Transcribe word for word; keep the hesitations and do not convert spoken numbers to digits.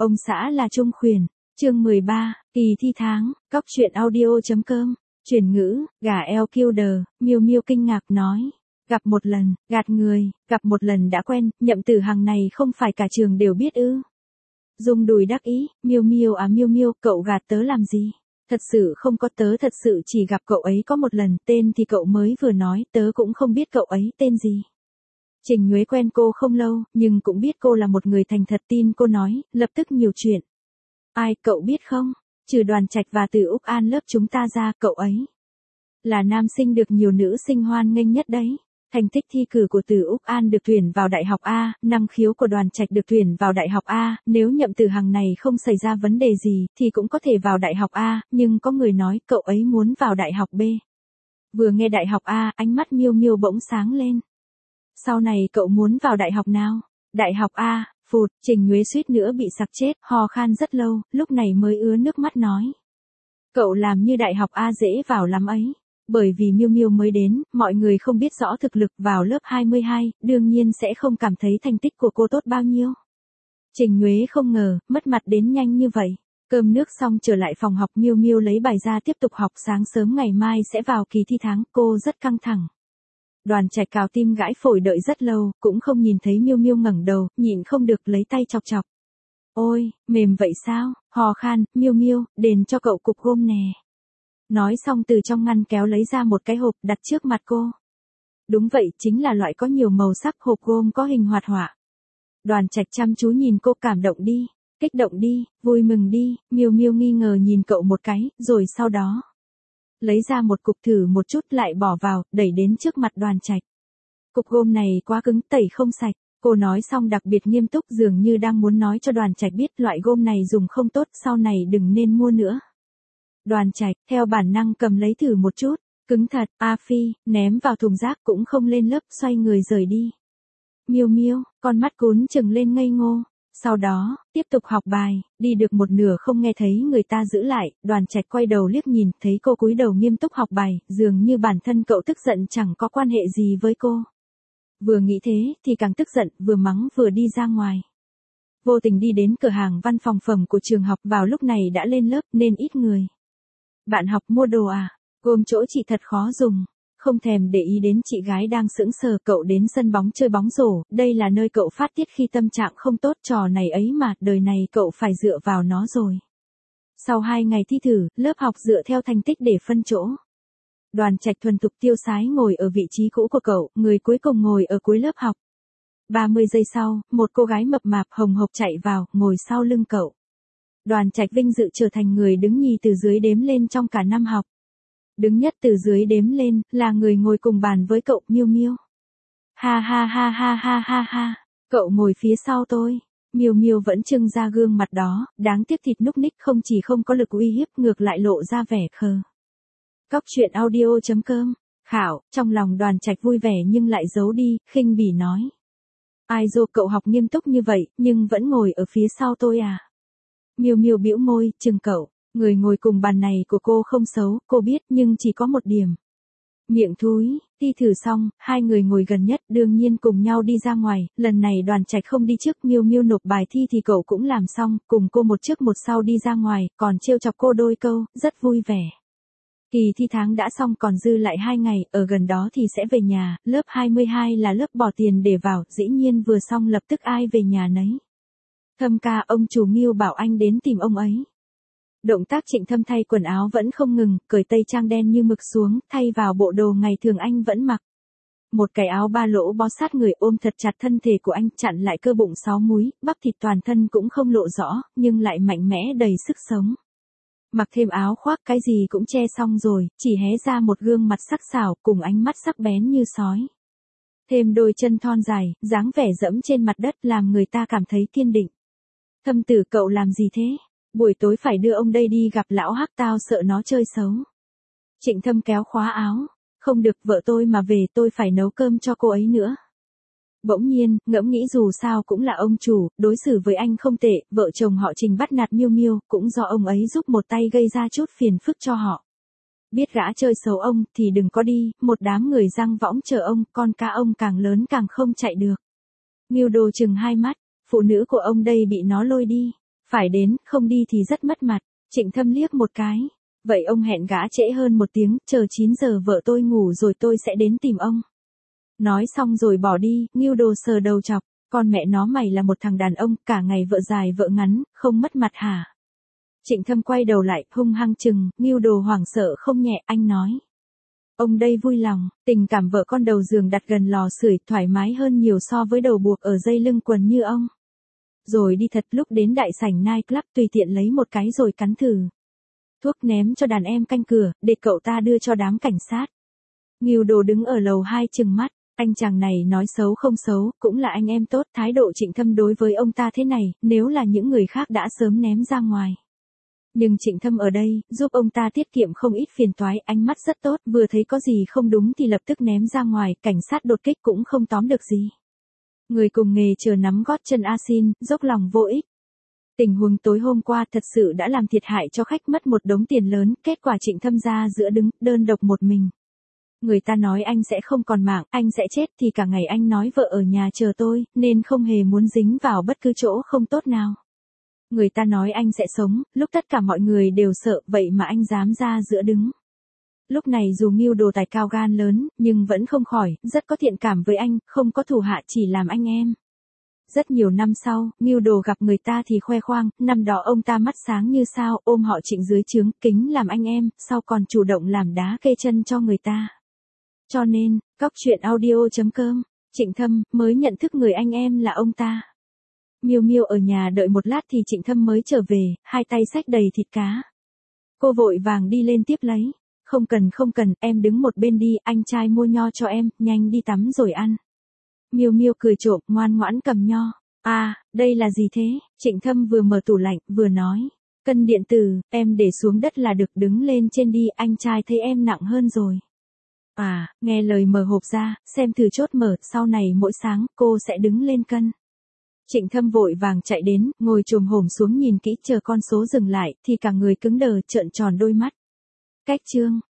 Ông xã là Trung Khuyển, chương mười ba, kỳ thi tháng, cóc truyện audio.com, chuyển ngữ, gà eo killer, Miêu Miêu kinh ngạc nói. Gặp một lần, gạt người, gặp một lần đã quen, Nhậm Tử Hằng này không phải cả trường đều biết ư. Dung đùi đắc ý, Miêu Miêu à Miêu Miêu, cậu gạt tớ làm gì? Thật sự không có, tớ thật sự chỉ gặp cậu ấy có một lần, tên thì cậu mới vừa nói, tớ cũng không biết cậu ấy tên gì. Trình Nhuế quen cô không lâu, nhưng cũng biết cô là một người thành thật, tin cô nói, lập tức nhiều chuyện. Ai, cậu biết không? Trừ Đoàn Trạch và Từ Úc An lớp chúng ta ra, cậu ấy là nam sinh được nhiều nữ sinh hoan nghênh nhất đấy. Thành tích thi cử của Từ Úc An được tuyển vào Đại học A, năng khiếu của Đoàn Trạch được tuyển vào Đại học A, nếu Nhậm Tử Hằng này không xảy ra vấn đề gì, thì cũng có thể vào Đại học A, nhưng có người nói cậu ấy muốn vào Đại học B. Vừa nghe Đại học A, ánh mắt Miêu Miêu bỗng sáng lên. Sau này cậu muốn vào đại học nào? Đại học A, phụt, Trình Nhuế suýt nữa bị sặc chết, ho khan rất lâu, lúc này mới ứa nước mắt nói. Cậu làm như đại học A dễ vào lắm ấy. Bởi vì Miêu Miêu mới đến, mọi người không biết rõ thực lực vào lớp hai mươi hai, đương nhiên sẽ không cảm thấy thành tích của cô tốt bao nhiêu. Trình Nhuế không ngờ, mất mặt đến nhanh như vậy. Cơm nước xong trở lại phòng học, Miêu Miêu lấy bài ra tiếp tục học, sáng sớm ngày mai sẽ vào kỳ thi tháng, cô rất căng thẳng. Đoàn Trạch cào tim gãi phổi đợi rất lâu, cũng không nhìn thấy Miêu Miêu ngẩng đầu, nhịn không được lấy tay chọc chọc. Ôi, mềm vậy sao? Hò khan, Miêu Miêu, đền cho cậu cục gôm nè. Nói xong từ trong ngăn kéo lấy ra một cái hộp đặt trước mặt cô. Đúng vậy, chính là loại có nhiều màu sắc, hộp gôm có hình hoạt họa. Đoàn Trạch chăm chú nhìn cô, cảm động đi, kích động đi, vui mừng đi. Miêu Miêu nghi ngờ nhìn cậu một cái, rồi sau đó lấy ra một cục thử một chút lại bỏ vào, đẩy đến trước mặt Đoàn Trạch. Cục gôm này quá cứng, tẩy không sạch. Cô nói xong đặc biệt nghiêm túc, dường như đang muốn nói cho Đoàn Trạch biết loại gôm này dùng không tốt, sau này đừng nên mua nữa. Đoàn Trạch, theo bản năng cầm lấy thử một chút, cứng thật, a phi, ném vào thùng rác, cũng không lên lớp, xoay người rời đi. Miêu Miêu, con mắt cún chừng lên ngây ngô. Sau đó, tiếp tục học bài, đi được một nửa không nghe thấy người ta giữ lại, Đoàn Trạch quay đầu liếc nhìn, thấy cô cúi đầu nghiêm túc học bài, dường như bản thân cậu tức giận chẳng có quan hệ gì với cô. Vừa nghĩ thế, thì càng tức giận, vừa mắng vừa đi ra ngoài. Vô tình đi đến cửa hàng văn phòng phẩm của trường học, vào lúc này đã lên lớp nên ít người. Bạn học mua đồ à? Gồm chỗ chị thật khó dùng. Không thèm để ý đến chị gái đang sững sờ, cậu đến sân bóng chơi bóng rổ, đây là nơi cậu phát tiết khi tâm trạng không tốt, trò này ấy mà, đời này cậu phải dựa vào nó rồi. Sau hai ngày thi thử, lớp học dựa theo thành tích để phân chỗ. Đoàn Trạch thuần thục tiêu sái ngồi ở vị trí cũ của cậu, người cuối cùng ngồi ở cuối lớp học. ba mươi giây sau, một cô gái mập mạp hồng hộc chạy vào, ngồi sau lưng cậu. Đoàn Trạch vinh dự trở thành người đứng nhì từ dưới đếm lên trong cả năm học. Đứng nhất từ dưới đếm lên, là người ngồi cùng bàn với cậu, Miêu Miêu. Ha ha ha ha ha ha ha, cậu ngồi phía sau tôi. Miêu Miêu vẫn trưng ra gương mặt đó, đáng tiếc thịt núc ních không chỉ không có lực uy hiếp, ngược lại lộ ra vẻ khờ. Cóc truyện audio.com, khảo, trong lòng Đoàn Trạch vui vẻ nhưng lại giấu đi, khinh bỉ nói. Ai dô, cậu học nghiêm túc như vậy, nhưng vẫn ngồi ở phía sau tôi à? Miêu Miêu bĩu môi, chừng cậu, người ngồi cùng bàn này của cô không xấu, cô biết, nhưng chỉ có một điểm. Miệng thúi. Thi thử xong, hai người ngồi gần nhất, đương nhiên cùng nhau đi ra ngoài, lần này Đoàn Trạch không đi trước, Miêu Miêu nộp bài thi thì cậu cũng làm xong, cùng cô một trước một sau đi ra ngoài, còn trêu chọc cô đôi câu, rất vui vẻ. Kỳ thi tháng đã xong, còn dư lại hai ngày, ở gần đó thì sẽ về nhà, lớp hai mươi hai là lớp bỏ tiền để vào, dĩ nhiên vừa xong lập tức ai về nhà nấy. Thâm ca, ông chủ Miêu bảo anh đến tìm ông ấy. Động tác Trịnh Thâm thay quần áo vẫn không ngừng, cởi tây trang đen như mực xuống, thay vào bộ đồ ngày thường anh vẫn mặc. Một cái áo ba lỗ bó sát người, ôm thật chặt thân thể của anh, chặn lại cơ bụng sáu múi, bắp thịt toàn thân cũng không lộ rõ, nhưng lại mạnh mẽ đầy sức sống. Mặc thêm áo khoác, cái gì cũng che xong rồi, chỉ hé ra một gương mặt sắc sảo, cùng ánh mắt sắc bén như sói. Thêm đôi chân thon dài, dáng vẻ dẫm trên mặt đất làm người ta cảm thấy kiên định. Thâm tử, cậu làm gì thế? Buổi tối phải đưa ông đây đi gặp lão Hắc, tao sợ nó chơi xấu. Trịnh Thâm kéo khóa áo. Không được, vợ tôi mà về tôi phải nấu cơm cho cô ấy nữa. Bỗng nhiên, ngẫm nghĩ dù sao cũng là ông chủ, đối xử với anh không tệ, vợ chồng họ Trình bắt nạt Miêu Miêu, cũng do ông ấy giúp một tay gây ra chút phiền phức cho họ. Biết gã chơi xấu ông, thì đừng có đi, một đám người giăng võng chờ ông, con cá ông càng lớn càng không chạy được. Miêu Đồ chừng hai mắt, phụ nữ của ông đây bị nó lôi đi. Phải đến, không đi thì rất mất mặt. Trịnh Thâm liếc một cái. Vậy ông hẹn gã trễ hơn một tiếng, chờ chín giờ vợ tôi ngủ rồi tôi sẽ đến tìm ông. Nói xong rồi bỏ đi, Ngưu Đồ sờ đầu chọc. Con mẹ nó mày là một thằng đàn ông, cả ngày vợ dài vợ ngắn, không mất mặt hả? Trịnh Thâm quay đầu lại, hung hăng chừng, Ngưu Đồ hoảng sợ không nhẹ, anh nói. Ông đây vui lòng, tình cảm vợ con đầu giường đặt gần lò sưởi thoải mái hơn nhiều so với đầu buộc ở dây lưng quần như ông. Rồi đi thật, lúc đến đại sảnh night club tùy tiện lấy một cái rồi cắn thử. Thuốc ném cho đàn em canh cửa, để cậu ta đưa cho đám cảnh sát. Ngưu Đồ đứng ở lầu hai trừng mắt, anh chàng này nói xấu không xấu, cũng là anh em tốt, thái độ Trịnh Thâm đối với ông ta thế này, nếu là những người khác đã sớm ném ra ngoài. Nhưng Trịnh Thâm ở đây, giúp ông ta tiết kiệm không ít phiền toái, ánh mắt rất tốt, vừa thấy có gì không đúng thì lập tức ném ra ngoài, cảnh sát đột kích cũng không tóm được gì. Người cùng nghề chờ nắm gót chân A Xin, dốc lòng vô ích. Tình huống tối hôm qua thật sự đã làm thiệt hại cho khách mất một đống tiền lớn, kết quả Trịnh Thâm ra giữa đứng, đơn độc một mình. Người ta nói anh sẽ không còn mạng, anh sẽ chết thì cả ngày anh nói vợ ở nhà chờ tôi, nên không hề muốn dính vào bất cứ chỗ không tốt nào. Người ta nói anh sẽ sống, lúc tất cả mọi người đều sợ, vậy mà anh dám ra giữa đứng. Lúc này dù Ngưu Đồ tài cao gan lớn, nhưng vẫn không khỏi, rất có thiện cảm với anh, không có thù hạ chỉ làm anh em. Rất nhiều năm sau, Ngưu Đồ gặp người ta thì khoe khoang, năm đó ông ta mắt sáng như sao, ôm họ Trịnh dưới trướng, kính làm anh em, sau còn chủ động làm đá kê chân cho người ta. Cho nên, cóc truyện audio chấm com, Trịnh Thâm mới nhận thức người anh em là ông ta. Miêu Miêu ở nhà đợi một lát thì Trịnh Thâm mới trở về, hai tay xách đầy thịt cá. Cô vội vàng đi lên tiếp lấy. Không cần không cần, em đứng một bên đi, anh trai mua nho cho em, nhanh đi tắm rồi ăn. Miêu Miêu cười trộm, ngoan ngoãn cầm nho. À, đây là gì thế? Trịnh Thâm vừa mở tủ lạnh, vừa nói. Cân điện tử, em để xuống đất là được, đứng lên trên đi, anh trai thấy em nặng hơn rồi. À, nghe lời mở hộp ra, xem thử chốt mở, sau này mỗi sáng, cô sẽ đứng lên cân. Trịnh Thâm vội vàng chạy đến, ngồi chồm hổm xuống nhìn kỹ, chờ con số dừng lại, thì cả người cứng đờ, trợn tròn đôi mắt. Cách chương